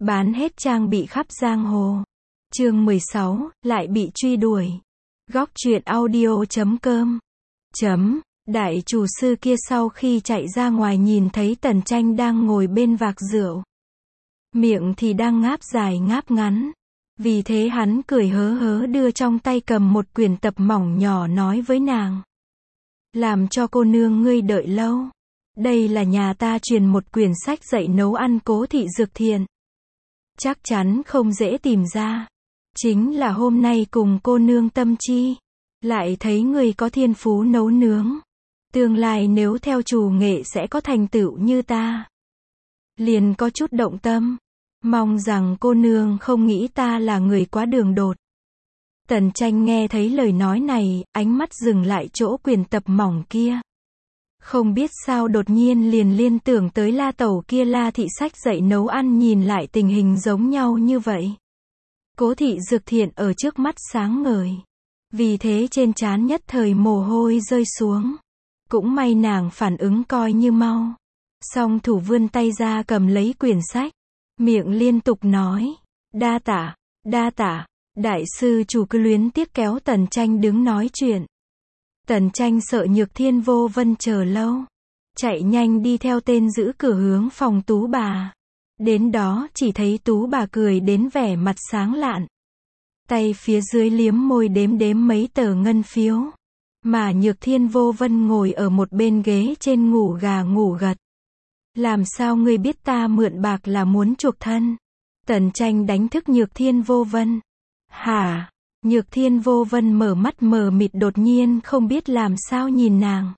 Bán hết trang bị khắp giang hồ. Chương 16, lại bị truy đuổi. Góc truyện audio.com. Đại chủ sư kia sau khi chạy ra ngoài nhìn thấy Tần Tranh đang ngồi bên vạc rượu. Miệng thì đang ngáp dài ngáp ngắn. Vì thế hắn cười hớ hớ đưa trong tay cầm một quyển tập mỏng nhỏ nói với nàng. Làm cho cô nương ngươi đợi lâu. Đây là nhà ta truyền một quyển sách dạy nấu ăn Cố Thị Dược Thiện. Chắc chắn không dễ tìm ra. Chính là hôm nay cùng cô nương tâm chi. Lại thấy người có thiên phú nấu nướng. Tương lai nếu theo chủ nghệ sẽ có thành tựu như ta. Liền có chút động tâm. Mong rằng cô nương không nghĩ ta là người quá đường đột. Tần Tranh nghe thấy lời nói này, ánh mắt dừng lại chỗ quyển tập mỏng kia. Không biết sao đột nhiên liền liên tưởng tới La Tẩu kia La Thị sách dạy nấu ăn nhìn lại tình hình giống nhau như vậy. Cố Thị Dược Thiện ở trước mắt sáng ngời. Vì thế trên trán nhất thời mồ hôi rơi xuống. Cũng may nàng phản ứng coi như mau. Song thủ vươn tay ra cầm lấy quyển sách. Miệng liên tục nói. Đa tả, đa tả. Đại sư chủ cứ luyến tiếc kéo Tần Tranh đứng nói chuyện. Tần Tranh sợ Nhược Thiên Vô Vân chờ lâu. Chạy nhanh đi theo tên giữ cửa hướng phòng Tú bà. Đến đó chỉ thấy Tú bà cười đến vẻ mặt sáng lạn. Tay phía dưới liếm môi đếm mấy tờ ngân phiếu. Mà Nhược Thiên Vô Vân ngồi ở một bên ghế trên ngủ gà ngủ gật. Làm sao ngươi biết ta mượn bạc là muốn chuộc thân? Tần Tranh đánh thức Nhược Thiên Vô Vân. Hả? Nhược Thiên Vô Vân mở mắt mờ mịt đột nhiên không biết làm sao nhìn nàng.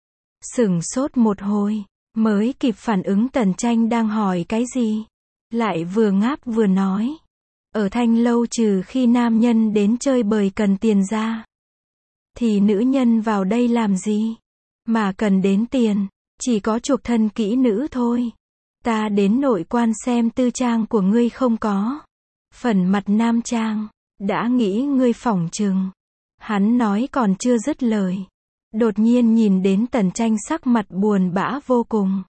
Sửng sốt một hồi, mới kịp phản ứng Tần Tranh đang hỏi cái gì. Lại vừa ngáp vừa nói. Ở Thanh Lâu trừ khi nam nhân đến chơi bời cần tiền ra. Thì nữ nhân vào đây làm gì? Mà cần đến tiền, chỉ có chuộc thân kỹ nữ thôi. Ta đến nội quan xem tư trang của ngươi không có. Phần mặt nam trang. Đã nghĩ ngươi phỏng chừng. Hắn nói còn chưa dứt lời. Đột nhiên nhìn đến Tần Tranh sắc mặt buồn bã vô cùng.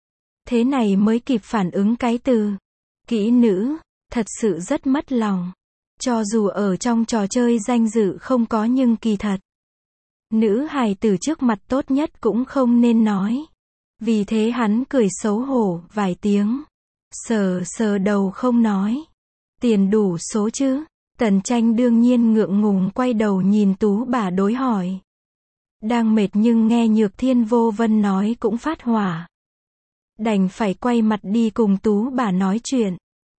Thế này mới kịp phản ứng cái từ kỹ nữ, thật sự rất mất lòng. Cho dù ở trong trò chơi danh dự không có nhưng kỳ thật. Nữ hài tử trước mặt tốt nhất cũng không nên nói. Vì thế hắn cười xấu hổ vài tiếng. Sờ đầu không nói. Tiền đủ số chứ? Tần Tranh đương nhiên ngượng ngùng quay đầu nhìn Tú bà đối hỏi. Đang mệt nhưng nghe Nhược Thiên Vô Vân nói cũng phát hỏa. Đành phải quay mặt đi cùng Tú bà nói chuyện.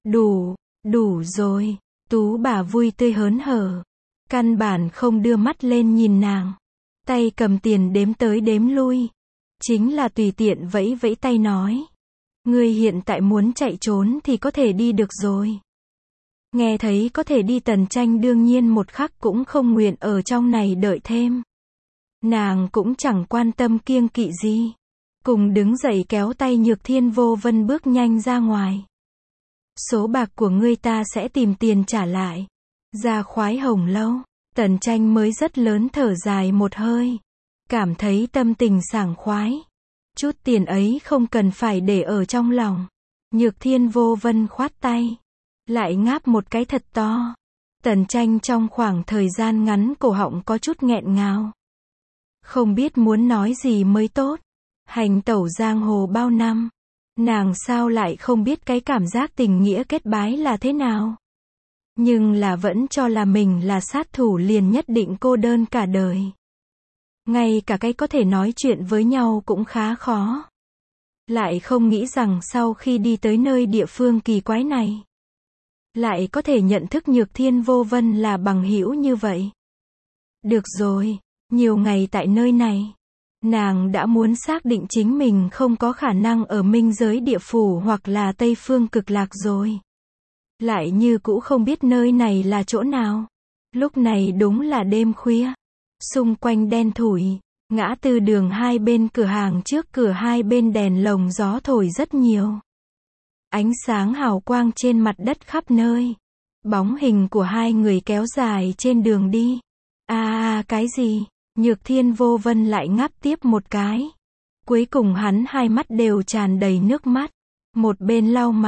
Đủ rồi. Tú bà vui tươi hớn hở. Căn bản không đưa mắt lên nhìn nàng. Tay cầm tiền đếm tới đếm lui. Chính là tùy tiện vẫy vẫy tay nói. Ngươi hiện tại muốn chạy trốn thì có thể đi được rồi. Nghe thấy có thể đi Tần Tranh đương nhiên một khắc cũng không nguyện ở trong này đợi thêm. Nàng cũng chẳng quan tâm kiêng kỵ gì. Cùng đứng dậy kéo tay Nhược Thiên Vô Vân bước nhanh ra ngoài. Số bạc của ngươi ta sẽ tìm tiền trả lại. Ra Khoái Hồng Lâu. Tần Tranh mới rất lớn thở dài một hơi. Cảm thấy tâm tình sảng khoái. Chút tiền ấy không cần phải để ở trong lòng. Nhược Thiên Vô Vân khoát tay. Lại ngáp một cái thật to. Tần Tranh trong khoảng thời gian ngắn cổ họng có chút nghẹn ngào. Không biết muốn nói gì mới tốt. Hành tẩu giang hồ bao năm. Nàng sao lại không biết cái cảm giác tình nghĩa kết bái là thế nào. Nhưng là vẫn cho là mình là sát thủ liền nhất định cô đơn cả đời. Ngay cả cái có thể nói chuyện với nhau cũng khá khó. Lại không nghĩ rằng sau khi đi tới nơi địa phương kỳ quái này. Lại có thể nhận thức Nhược Thiên Vô Vân là bằng hữu như vậy. Được rồi, nhiều ngày tại nơi này. Nàng đã muốn xác định chính mình không có khả năng ở minh giới địa phủ hoặc là Tây Phương Cực Lạc rồi. Lại như cũ không biết nơi này là chỗ nào. Lúc này đúng là đêm khuya. Xung quanh đen thủi. Ngã tư đường hai bên cửa hàng trước cửa hai bên đèn lồng gió thổi rất nhiều. Ánh sáng hào quang trên mặt đất khắp nơi. Bóng hình của hai người kéo dài trên đường đi. Cái gì? Nhược Thiên Vô Vân lại ngáp tiếp một cái. Cuối cùng hắn hai mắt đều tràn đầy nước mắt. Một bên lau mặt,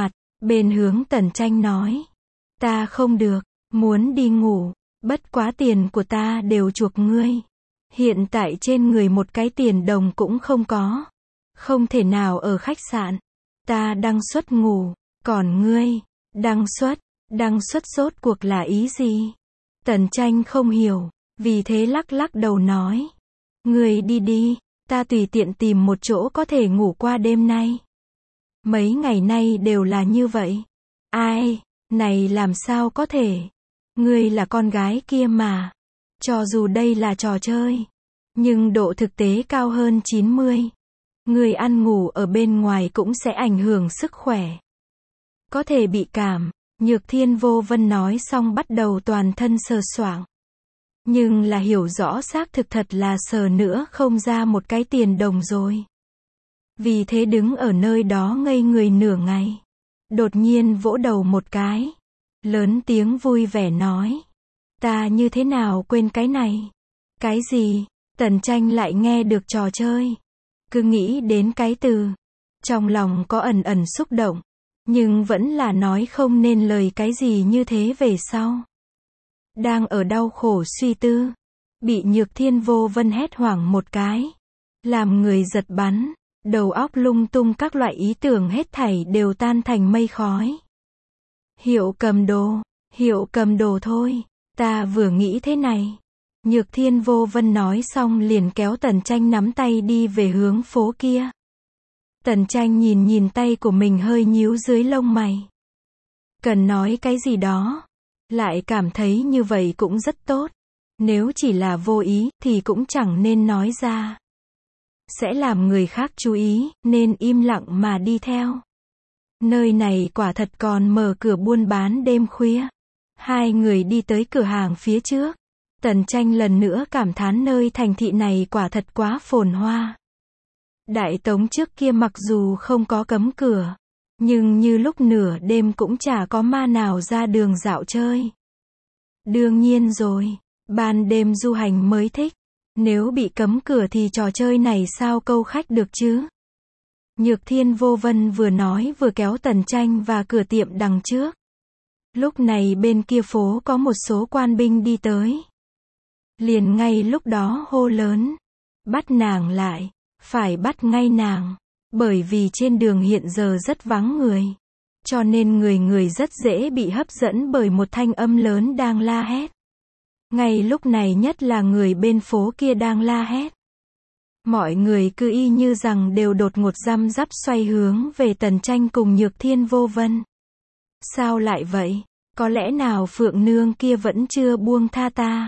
Bên hướng Tần Tranh nói. Ta không được, muốn đi ngủ, bất quá tiền của ta đều chuộc ngươi. Hiện tại trên người một cái tiền đồng cũng không có. Không thể nào ở khách sạn. Ta đăng xuất ngủ, còn ngươi, đăng xuất rốt cuộc là ý gì? Tần Tranh không hiểu, vì thế lắc lắc đầu nói. Ngươi đi đi, ta tùy tiện tìm một chỗ có thể ngủ qua đêm nay. Mấy ngày nay đều là như vậy. Ai, này làm sao có thể? Ngươi là con gái kia mà. Cho dù đây là trò chơi, nhưng độ thực tế cao hơn 90. Ngươi ăn ngủ ở bên ngoài cũng sẽ ảnh hưởng sức khỏe. Có thể bị cảm. Nhược Thiên Vô Vân nói xong bắt đầu toàn thân sờ soạng. Nhưng là hiểu rõ xác thực thật là sờ nữa không ra một cái tiền đồng rồi. Vì thế đứng ở nơi đó ngây người nửa ngày. Đột nhiên vỗ đầu một cái. Lớn tiếng vui vẻ nói. Ta như thế nào quên cái này? Cái gì? Tần Tranh lại nghe được trò chơi. Cứ nghĩ đến cái từ. Trong lòng có ẩn ẩn xúc động. Nhưng vẫn là nói không nên lời cái gì như thế về sau. Đang ở đau khổ suy tư. Bị Nhược Thiên Vô Vân hét hoảng một cái. Làm người giật bắn. Đầu óc lung tung các loại ý tưởng hết thảy đều tan thành mây khói. Hiệu cầm đồ thôi. Ta vừa nghĩ thế này. Nhược Thiên Vô Vân nói xong liền kéo Tần Tranh nắm tay đi về hướng phố kia. Tần Tranh nhìn tay của mình hơi nhíu dưới lông mày. Cần nói cái gì đó. Lại cảm thấy như vậy cũng rất tốt. Nếu chỉ là vô ý thì cũng chẳng nên nói ra. Sẽ làm người khác chú ý, nên im lặng mà đi theo. Nơi này quả thật còn mở cửa buôn bán đêm khuya. Hai người đi tới cửa hàng phía trước. Tần Tranh lần nữa cảm thán nơi thành thị này quả thật quá phồn hoa. Đại Tống trước kia mặc dù không có cấm cửa, nhưng như lúc nửa đêm cũng chả có ma nào ra đường dạo chơi. Đương nhiên rồi, ban đêm du hành mới thích. Nếu bị cấm cửa thì trò chơi này sao câu khách được chứ? Nhược Thiên Vô Vân vừa nói vừa kéo Tần Tranh và cửa tiệm đằng trước. Lúc này bên kia phố có một số quan binh đi tới. Liền ngay lúc đó hô lớn. Bắt nàng lại. Phải bắt ngay nàng. Bởi vì trên đường hiện giờ rất vắng người. Cho nên người rất dễ bị hấp dẫn bởi một thanh âm lớn đang la hét. Ngay lúc này nhất là người bên phố kia đang la hét. Mọi người cứ y như rằng đều đột ngột răm rắp xoay hướng về Tần Tranh cùng Nhược Thiên Vô Vân. Sao lại vậy? Có lẽ nào Phượng Nương kia vẫn chưa buông tha ta?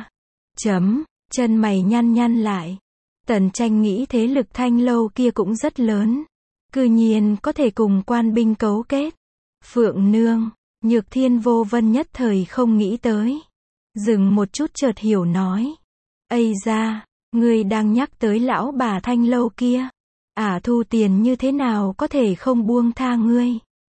Chân mày nhăn lại. Tần Tranh nghĩ thế lực Thanh Lâu kia cũng rất lớn. Cư nhiên có thể cùng quan binh cấu kết. Phượng Nương, Nhược Thiên Vô Vân nhất thời không nghĩ tới. Dừng một chút chợt hiểu nói. Ây da, ngươi đang nhắc tới lão bà Thanh Lâu kia. Thu tiền như thế nào có thể không buông tha ngươi?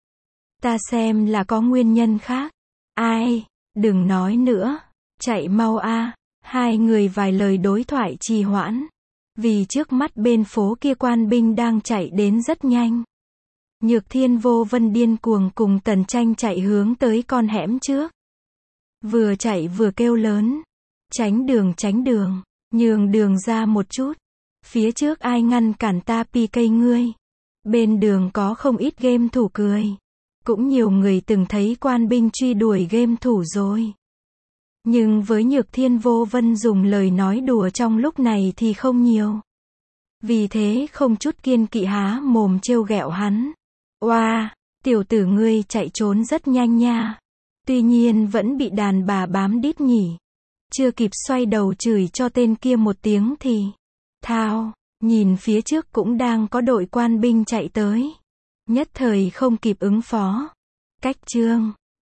Ta xem là có nguyên nhân khác. Ai, đừng nói nữa. Chạy mau a. Hai người vài lời đối thoại trì hoãn. Vì trước mắt bên phố kia quan binh đang chạy đến rất nhanh. Nhược Thiên Vô Vân điên cuồng cùng Tần Tranh chạy hướng tới con hẻm trước. Vừa chạy vừa kêu lớn. Tránh đường, nhường đường ra một chút. Phía trước ai ngăn cản ta PK ngươi. Bên đường có không ít game thủ cười. Cũng nhiều người từng thấy quan binh truy đuổi game thủ rồi. Nhưng với Nhược Thiên Vô Vân dùng lời nói đùa trong lúc này thì không nhiều. Vì thế không chút kiên kỵ há mồm trêu ghẹo hắn. Oa, tiểu tử ngươi chạy trốn rất nhanh nha. Tuy nhiên vẫn bị đàn bà bám đít nhỉ. Chưa kịp xoay đầu chửi cho tên kia một tiếng thì thao, nhìn phía trước cũng đang có đội quan binh chạy tới. Nhất thời không kịp ứng phó. Cách chương